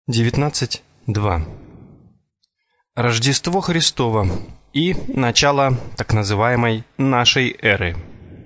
19.2. Рождество Христово и начало так называемой нашей эры.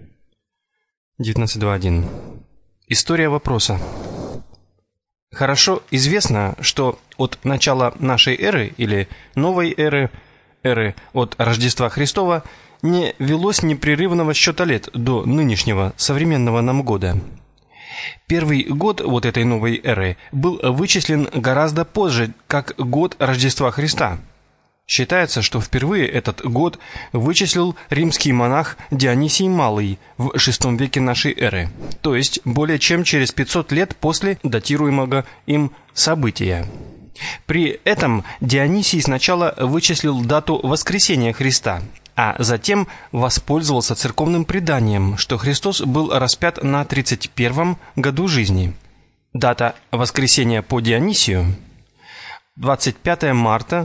19.2.1. История вопроса. Хорошо известно, что от начала нашей эры или новой эры от Рождества Христова не велось непрерывного счета лет до нынешнего современного нам года. Первый год вот этой новой эры был вычислен гораздо позже, как год Рождества Христа. Считается, что впервые этот год вычислил римский монах Дионисий Малый в VI веке нашей эры, то есть более чем через 500 лет после датируемого им события. При этом Дионисий сначала вычислил дату воскресения Христа, а затем воспользовался церковным преданием, что Христос был распят на 31-м году жизни. Дата воскресения по Дионисию – 25 марта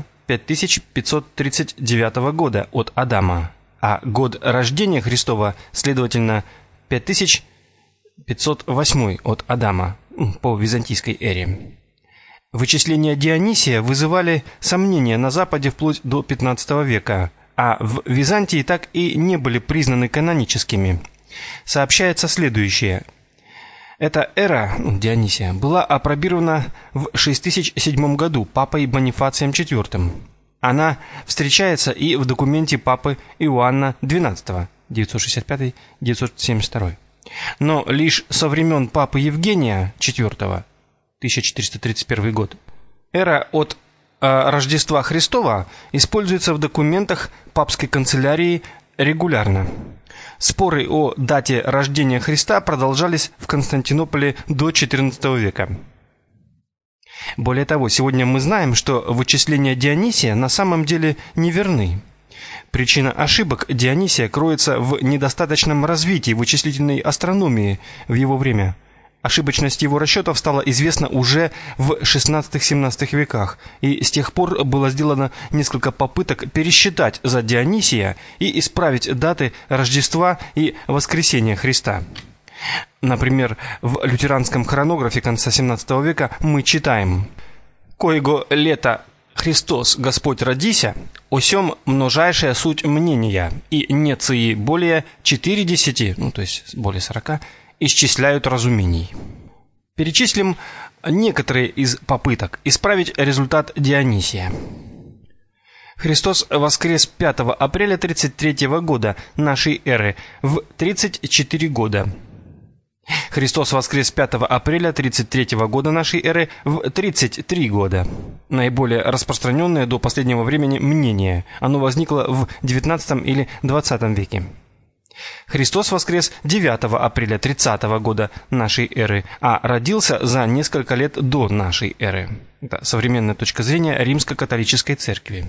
5539 года от Адама, а год рождения Христова, следовательно, 5508 от Адама по византийской эре. Вычисления Дионисия вызывали сомнения на Западе вплоть до XV века, а в Византии так и не были признаны каноническими. Сообщается следующее. Эта эра Дионисия была апробирована в 6007 году папой Бонифацием IV. Она встречается и в документе папы Иоанна XII 965-972. Но лишь со времен папы Евгения IV 1431 год эра от Рождества Христова используется в документах папской канцелярии регулярно. Споры о дате рождения Христа продолжались в Константинополе до XIV века. Более того, сегодня мы знаем, что вычисления Дионисия на самом деле неверны. Причина ошибок Дионисия кроется в недостаточном развитии вычислительной астрономии в его время. Ошибочность его расчетов стала известна уже в XVI-XVII веках, и с тех пор было сделано несколько попыток пересчитать за Дионисия и исправить даты Рождества и Воскресения Христа. Например, в лютеранском хронографе конца XVII века мы читаем: «Коего лето Христос Господь родися, о сем множайшая суть мнения, и неции более 40, то есть более 40, исчисляют разумений». Перечислим некоторые из попыток исправить результат Дионисия. Христос воскрес 5 апреля 33 года нашей эры в 34 года. Христос воскрес 5 апреля 33 года нашей эры в 33 года. Наиболее распространенное до последнего времени мнение. Оно возникло в XIX или XX веке. Христос воскрес 9 апреля 30 года нашей эры, а родился за несколько лет до нашей эры. Это современная точка зрения Римско-католической церкви.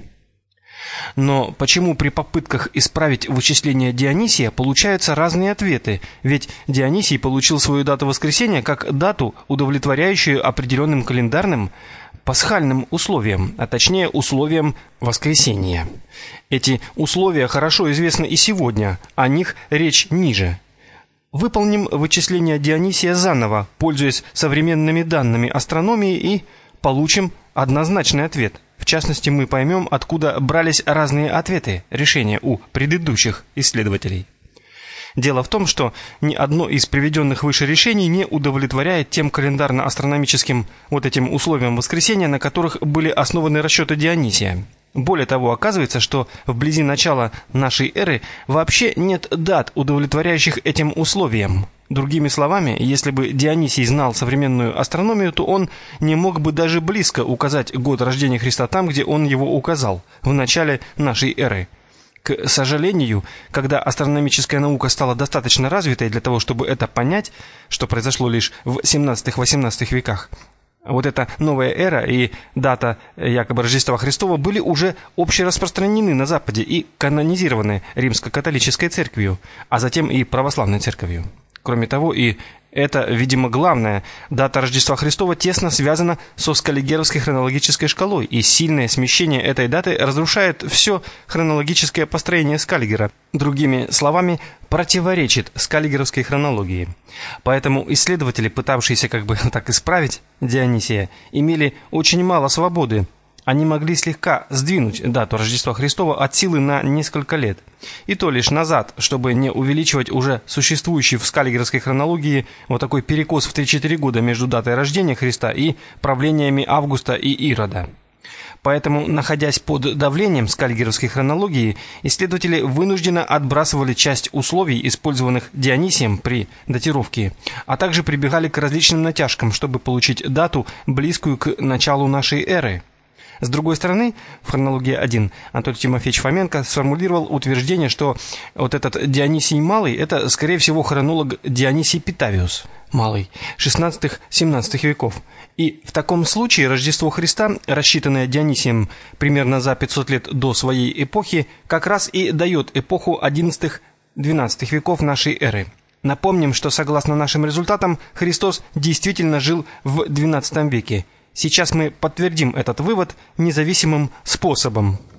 Но почему при попытках исправить вычисления Дионисия получаются разные ответы? Ведь Дионисий получил свою дату воскресения как дату, удовлетворяющую определенным календарным пасхальным условиям, а точнее условиям воскресения. Эти условия хорошо известны и сегодня, о них речь ниже. Выполним вычисления Дионисия заново, пользуясь современными данными астрономии, и получим однозначный ответ. В частности, мы поймем, откуда брались разные ответы, решения у предыдущих исследователей. Дело в том, что ни одно из приведенных выше решений не удовлетворяет тем календарно-астрономическим этим условиям воскресения, на которых были основаны расчеты Дионисия. Более того, оказывается, что вблизи начала нашей эры вообще нет дат, удовлетворяющих этим условиям. Другими словами, если бы Дионисий знал современную астрономию, то он не мог бы даже близко указать год рождения Христа там, где он его указал, в начале нашей эры. К сожалению, когда астрономическая наука стала достаточно развитой для того, чтобы это понять, что произошло лишь в XVII-XVIII веках, вот эта новая эра и дата якобы Рождества Христова были уже общераспространены на Западе и канонизированы Римско-католической церковью, а затем и православной церковью. Кроме того, и это, видимо, главное, дата Рождества Христова тесно связана со скаллигеровской хронологической шкалой, и сильное смещение этой даты разрушает все хронологическое построение Скаллигера. Другими словами, противоречит скаллигеровской хронологии. Поэтому исследователи, пытавшиеся так исправить Дионисия, имели очень мало свободы. Они могли слегка сдвинуть дату Рождества Христова от силы на несколько лет. И то лишь назад, чтобы не увеличивать уже существующий в скаллигеровской хронологии такой перекос в 3-4 года между датой рождения Христа и правлениями Августа и Ирода. Поэтому, находясь под давлением скаллигеровской хронологии, исследователи вынужденно отбрасывали часть условий, использованных Дионисием при датировке, а также прибегали к различным натяжкам, чтобы получить дату, близкую к началу нашей эры. С другой стороны, в хронологии 1 Анатолий Тимофеевич Фоменко сформулировал утверждение, что этот Дионисий Малый – это, скорее всего, хронолог Дионисий Питавиус Малый, 16-17 веков. И в таком случае Рождество Христа, рассчитанное Дионисием примерно за 500 лет до своей эпохи, как раз и дает эпоху 11-12 веков нашей эры. Напомним, что согласно нашим результатам, Христос действительно жил в XII веке. Сейчас мы подтвердим этот вывод независимым способом.